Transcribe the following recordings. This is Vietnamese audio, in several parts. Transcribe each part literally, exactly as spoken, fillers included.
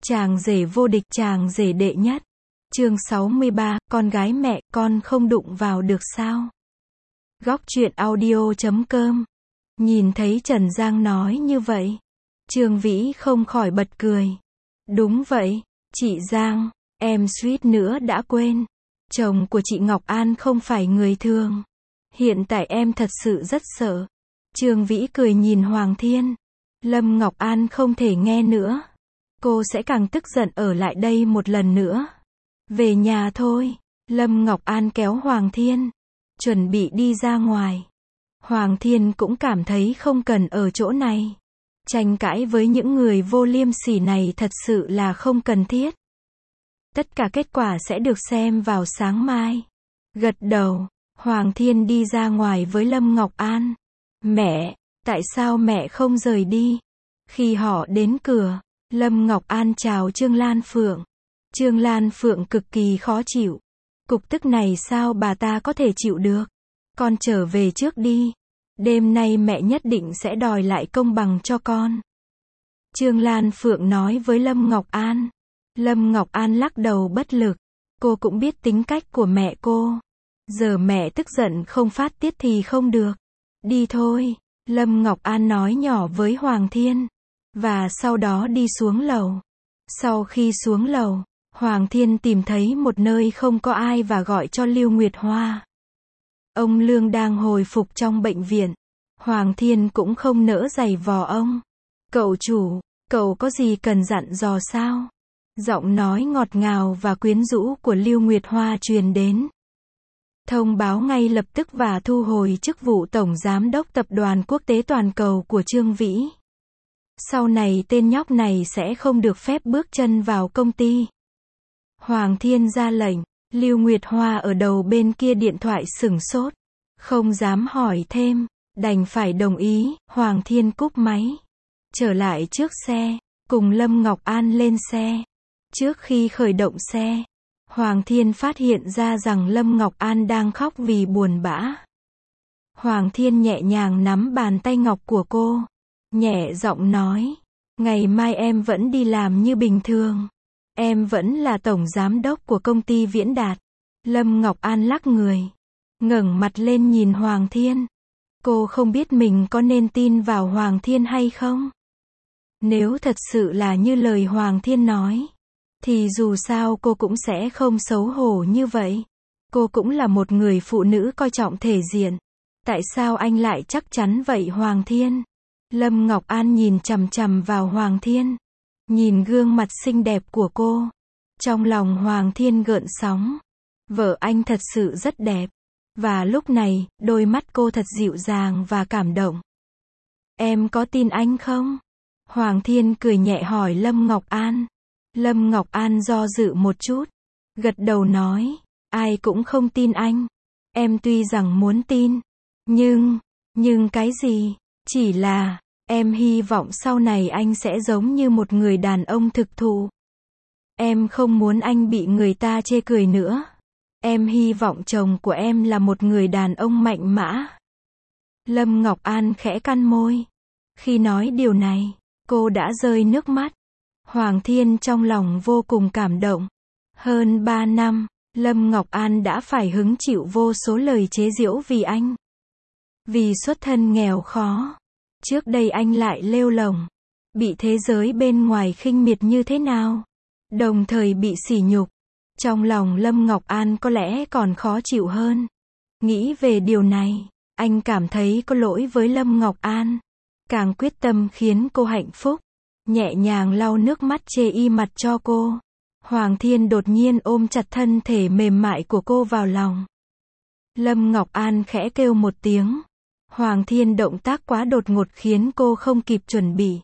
Chàng rể vô địch, chàng rể đệ nhất. Chương sáu mươi ba, con gái mẹ, con không đụng vào được sao? Góc truyện audio chấm com. Nhìn thấy Trần Giang nói như vậy, Trương Vĩ không khỏi bật cười. Đúng vậy, chị Giang, em suýt nữa đã quên. Chồng của chị Ngọc An không phải người thường. Hiện tại em thật sự rất sợ. Trương Vĩ cười nhìn Hoàng Thiên. Lâm Ngọc An không thể nghe nữa. Cô sẽ càng tức giận ở lại đây một lần nữa. Về nhà thôi. Lâm Ngọc An kéo Hoàng Thiên, chuẩn bị đi ra ngoài. Hoàng Thiên cũng cảm thấy không cần ở chỗ này. Tranh cãi với những người vô liêm sỉ này thật sự là không cần thiết. Tất cả kết quả sẽ được xem vào sáng mai. Gật đầu, Hoàng Thiên đi ra ngoài với Lâm Ngọc An. Mẹ, tại sao mẹ không rời đi? Khi họ đến cửa, Lâm Ngọc An chào Trương Lan Phượng. Trương Lan Phượng cực kỳ khó chịu. Cục tức này sao bà ta có thể chịu được? Con trở về trước đi. Đêm nay mẹ nhất định sẽ đòi lại công bằng cho con. Trương Lan Phượng nói với Lâm Ngọc An. Lâm Ngọc An lắc đầu bất lực. Cô cũng biết tính cách của mẹ cô. Giờ mẹ tức giận không phát tiết thì không được. Đi thôi, Lâm Ngọc An nói nhỏ với Hoàng Thiên. Và sau đó đi xuống lầu. Sau khi xuống lầu, Hoàng Thiên tìm thấy một nơi không có ai và gọi cho Lưu Nguyệt Hoa. Ông Lương đang hồi phục trong bệnh viện. Hoàng Thiên cũng không nỡ giày vò ông. Cậu chủ, cậu có gì cần dặn dò sao? Giọng nói ngọt ngào và quyến rũ của Lưu Nguyệt Hoa truyền đến. Thông báo ngay lập tức và thu hồi chức vụ Tổng Giám đốc Tập đoàn Quốc tế Toàn cầu của Trương Vĩ. Sau này tên nhóc này sẽ không được phép bước chân vào công ty. Hoàng Thiên ra lệnh. Lưu Nguyệt Hoa ở đầu bên kia điện thoại sửng sốt. Không dám hỏi thêm. Đành phải đồng ý. Hoàng Thiên cúp máy. Trở lại trước xe. Cùng Lâm Ngọc An lên xe. Trước khi khởi động xe, Hoàng Thiên phát hiện ra rằng Lâm Ngọc An đang khóc vì buồn bã. Hoàng Thiên nhẹ nhàng nắm bàn tay ngọc của cô. Nhẹ giọng nói. Ngày mai em vẫn đi làm như bình thường. Em vẫn là tổng giám đốc của công ty Viễn Đạt. Lâm Ngọc An lắc người. Ngẩng mặt lên nhìn Hoàng Thiên. Cô không biết mình có nên tin vào Hoàng Thiên hay không. Nếu thật sự là như lời Hoàng Thiên nói, thì dù sao cô cũng sẽ không xấu hổ như vậy. Cô cũng là một người phụ nữ coi trọng thể diện. Tại sao anh lại chắc chắn vậy Hoàng Thiên? Lâm Ngọc An nhìn chằm chằm vào Hoàng Thiên. Nhìn gương mặt xinh đẹp của cô. Trong lòng Hoàng Thiên gợn sóng. Vợ anh thật sự rất đẹp. Và lúc này, đôi mắt cô thật dịu dàng và cảm động. Em có tin anh không? Hoàng Thiên cười nhẹ hỏi Lâm Ngọc An. Lâm Ngọc An do dự một chút. Gật đầu nói. Ai cũng không tin anh. Em tuy rằng muốn tin. Nhưng, nhưng cái gì? Chỉ là, em hy vọng sau này anh sẽ giống như một người đàn ông thực thụ. Em không muốn anh bị người ta chê cười nữa. Em hy vọng chồng của em là một người đàn ông mạnh mẽ. Lâm Ngọc An khẽ cắn môi. Khi nói điều này, cô đã rơi nước mắt. Hoàng Thiên trong lòng vô cùng cảm động. Hơn ba năm, Lâm Ngọc An đã phải hứng chịu vô số lời chế giễu vì anh. Vì xuất thân nghèo khó. Trước đây anh lại lêu lổng. Bị thế giới bên ngoài khinh miệt như thế nào. Đồng thời bị sỉ nhục. Trong lòng Lâm Ngọc An có lẽ còn khó chịu hơn. Nghĩ về điều này, anh cảm thấy có lỗi với Lâm Ngọc An. Càng quyết tâm khiến cô hạnh phúc. Nhẹ nhàng lau nước mắt chê y mặt cho cô. Hoàng Thiên đột nhiên ôm chặt thân thể mềm mại của cô vào lòng. Lâm Ngọc An khẽ kêu một tiếng. Hoàng Thiên động tác quá đột ngột khiến cô không kịp chuẩn bị.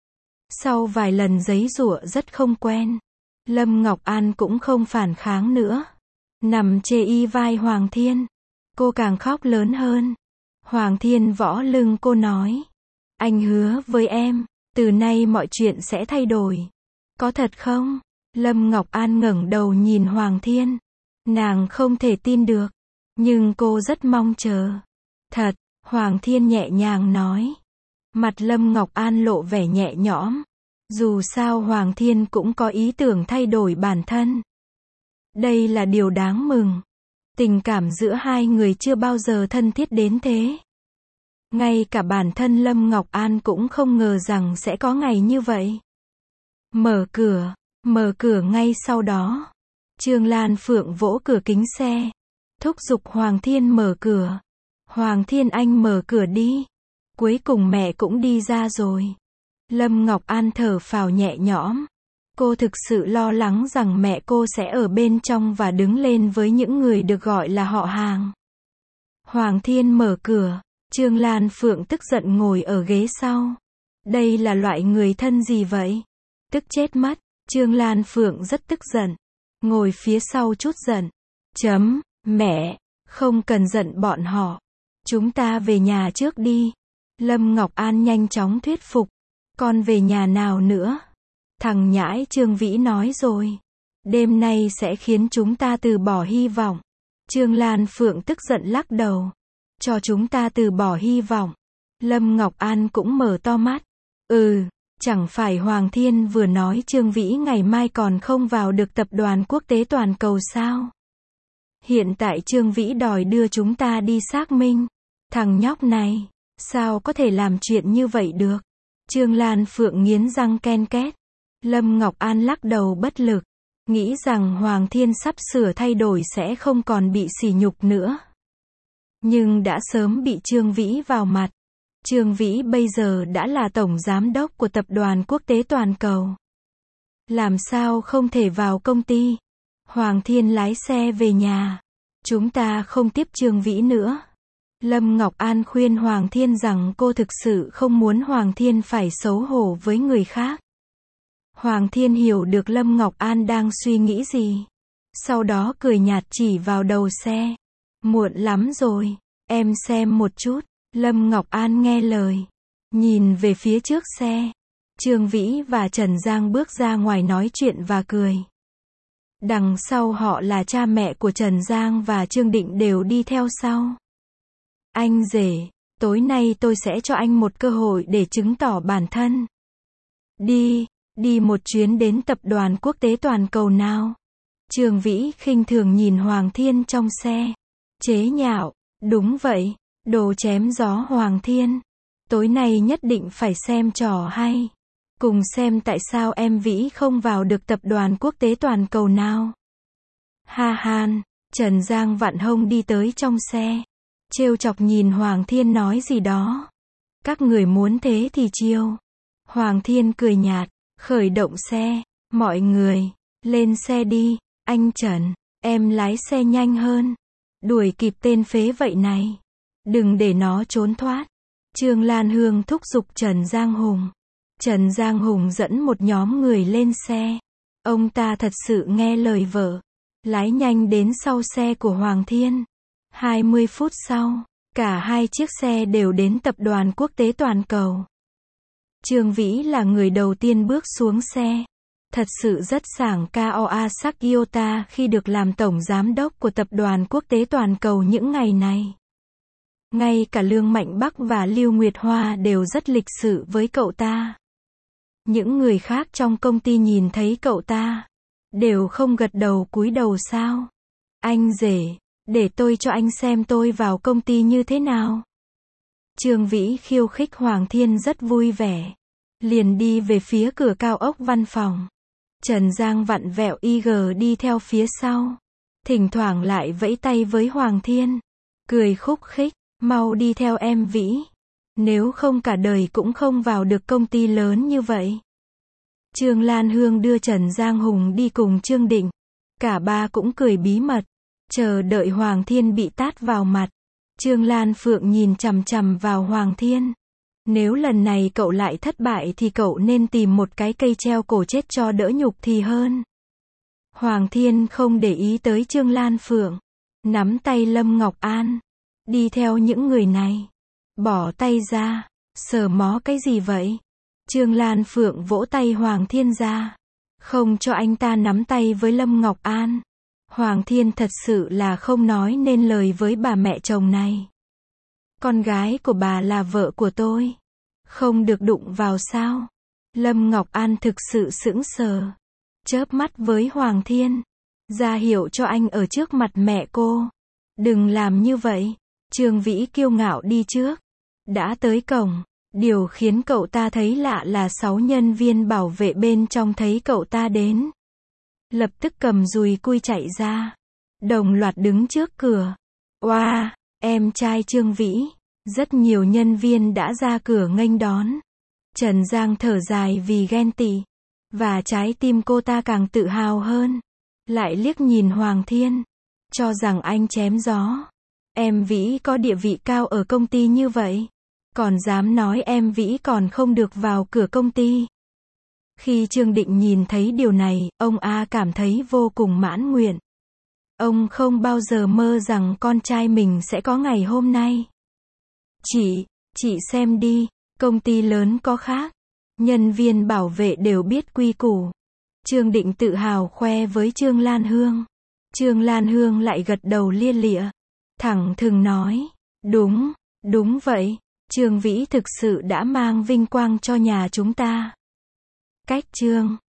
Sau vài lần giãy giụa rất không quen, Lâm Ngọc An cũng không phản kháng nữa. Nằm chê y vai Hoàng Thiên. Cô càng khóc lớn hơn. Hoàng Thiên võ lưng cô nói. Anh hứa với em, từ nay mọi chuyện sẽ thay đổi. Có thật không? Lâm Ngọc An ngẩng đầu nhìn Hoàng Thiên. Nàng không thể tin được. Nhưng cô rất mong chờ. Thật, Hoàng Thiên nhẹ nhàng nói. Mặt Lâm Ngọc An lộ vẻ nhẹ nhõm. Dù sao Hoàng Thiên cũng có ý tưởng thay đổi bản thân. Đây là điều đáng mừng. Tình cảm giữa hai người chưa bao giờ thân thiết đến thế. Ngay cả bản thân Lâm Ngọc An cũng không ngờ rằng sẽ có ngày như vậy. Mở cửa, mở cửa ngay sau đó. Trương Lan Phượng vỗ cửa kính xe, thúc giục Hoàng Thiên mở cửa. Hoàng Thiên anh mở cửa đi. Cuối cùng mẹ cũng đi ra rồi. Lâm Ngọc An thở phào nhẹ nhõm. Cô thực sự lo lắng rằng mẹ cô sẽ ở bên trong và đứng lên với những người được gọi là họ hàng. Hoàng Thiên mở cửa, Trương Lan Phượng tức giận ngồi ở ghế sau. Đây là loại người thân gì vậy? Tức chết mất. Trương Lan Phượng rất tức giận. Ngồi phía sau chút giận. Chấm, mẹ, không cần giận bọn họ. Chúng ta về nhà trước đi. Lâm Ngọc An nhanh chóng thuyết phục. Con về nhà nào nữa? Thằng nhãi Trương Vĩ nói rồi. Đêm nay sẽ khiến chúng ta từ bỏ hy vọng. Trương Lan Phượng tức giận lắc đầu. Cho chúng ta từ bỏ hy vọng. Lâm Ngọc An cũng mở to mắt. Ừ, chẳng phải Hoàng Thiên vừa nói Trương Vĩ ngày mai còn không vào được tập đoàn quốc tế toàn cầu sao? Hiện tại Trương Vĩ đòi đưa chúng ta đi xác minh. Thằng nhóc này, sao có thể làm chuyện như vậy được? Trương Lan Phượng nghiến răng ken két. Lâm Ngọc An lắc đầu bất lực. Nghĩ rằng Hoàng Thiên sắp sửa thay đổi sẽ không còn bị sỉ nhục nữa. Nhưng đã sớm bị Trương Vĩ vào mặt. Trương Vĩ bây giờ đã là tổng giám đốc của tập đoàn quốc tế toàn cầu. Làm sao không thể vào công ty? Hoàng Thiên lái xe về nhà. Chúng ta không tiếp Trương Vĩ nữa. Lâm Ngọc An khuyên Hoàng Thiên rằng cô thực sự không muốn Hoàng Thiên phải xấu hổ với người khác. Hoàng Thiên hiểu được Lâm Ngọc An đang suy nghĩ gì. Sau đó cười nhạt chỉ vào đầu xe. Muộn lắm rồi, em xem một chút. Lâm Ngọc An nghe lời. Nhìn về phía trước xe. Trương Vĩ và Trần Giang bước ra ngoài nói chuyện và cười. Đằng sau họ là cha mẹ của Trần Giang và Trương Định đều đi theo sau. Anh rể, tối nay tôi sẽ cho anh một cơ hội để chứng tỏ bản thân. Đi, đi một chuyến đến tập đoàn quốc tế toàn cầu nào. Trương Vĩ khinh thường nhìn Hoàng Thiên trong xe. Chế nhạo, đúng vậy, đồ chém gió Hoàng Thiên. Tối nay nhất định phải xem trò hay. Cùng xem tại sao em Vĩ không vào được tập đoàn quốc tế toàn cầu nào. Ha han, Trần Giang vặn hông đi tới trong xe. Trêu chọc nhìn Hoàng Thiên nói gì đó. Các người muốn thế thì chiêu. Hoàng Thiên cười nhạt, khởi động xe. Mọi người, lên xe đi. Anh Trần, em lái xe nhanh hơn. Đuổi kịp tên phế vậy này. Đừng để nó trốn thoát. Trương Lan Hương thúc giục Trần Giang Hùng. Trần Giang Hùng dẫn một nhóm người lên xe. Ông ta thật sự nghe lời vợ. Lái nhanh đến sau xe của Hoàng Thiên. hai mươi phút sau, cả hai chiếc xe đều đến tập đoàn quốc tế toàn cầu. Trương Vĩ là người đầu tiên bước xuống xe. Thật sự rất sảng Kaoa khi được làm tổng giám đốc của tập đoàn quốc tế toàn cầu những ngày này. Ngay cả Lương Mạnh Bắc và Lưu Nguyệt Hoa đều rất lịch sự với cậu ta. Những người khác trong công ty nhìn thấy cậu ta, đều không gật đầu cúi đầu sao. Anh rể, để tôi cho anh xem tôi vào công ty như thế nào. Trương Vĩ khiêu khích Hoàng Thiên rất vui vẻ. Liền đi về phía cửa cao ốc văn phòng. Trần Giang vặn vẹo i giê đi theo phía sau. Thỉnh thoảng lại vẫy tay với Hoàng Thiên. Cười khúc khích, mau đi theo em Vĩ. Nếu không cả đời cũng không vào được công ty lớn như vậy. Trương Lan Hương đưa Trần Giang Hùng đi cùng Trương Định. Cả ba cũng cười bí mật. Chờ đợi Hoàng Thiên bị tát vào mặt. Trương Lan Phượng nhìn chằm chằm vào Hoàng Thiên. Nếu lần này cậu lại thất bại thì cậu nên tìm một cái cây treo cổ chết cho đỡ nhục thì hơn. Hoàng Thiên không để ý tới Trương Lan Phượng. Nắm tay Lâm Ngọc An. Đi theo những người này. Bỏ tay ra. Sờ mó cái gì vậy? Trương Lan Phượng vỗ tay Hoàng Thiên ra. Không cho anh ta nắm tay với Lâm Ngọc An. Hoàng Thiên thật sự là không nói nên lời với bà mẹ chồng này. Con gái của bà là vợ của tôi. Không được đụng vào sao? Lâm Ngọc An thực sự sững sờ, chớp mắt với Hoàng Thiên, ra hiệu cho anh ở trước mặt mẹ cô. Đừng làm như vậy. Trương Vĩ kiêu ngạo đi trước. Đã tới cổng, điều khiến cậu ta thấy lạ là sáu nhân viên bảo vệ bên trong thấy cậu ta đến, lập tức cầm dùi cui chạy ra, đồng loạt đứng trước cửa. Oa, wow, em trai Trương Vĩ. Rất nhiều nhân viên đã ra cửa nghênh đón. Trần Giang thở dài vì ghen tị, và trái tim cô ta càng tự hào hơn. Lại liếc nhìn Hoàng Thiên, cho rằng anh chém gió. Em Vĩ có địa vị cao ở công ty như vậy, còn dám nói em Vĩ còn không được vào cửa công ty. Khi Trương Định nhìn thấy điều này, ông A cảm thấy vô cùng mãn nguyện. Ông không bao giờ mơ rằng con trai mình sẽ có ngày hôm nay. Chị, chị xem đi, công ty lớn có khác. Nhân viên bảo vệ đều biết quy củ. Trương Định tự hào khoe với Trương Lan Hương. Trương Lan Hương lại gật đầu lia lịa, thẳng thừng nói, đúng, đúng vậy, Trương Vĩ thực sự đã mang vinh quang cho nhà chúng ta. Cách Trương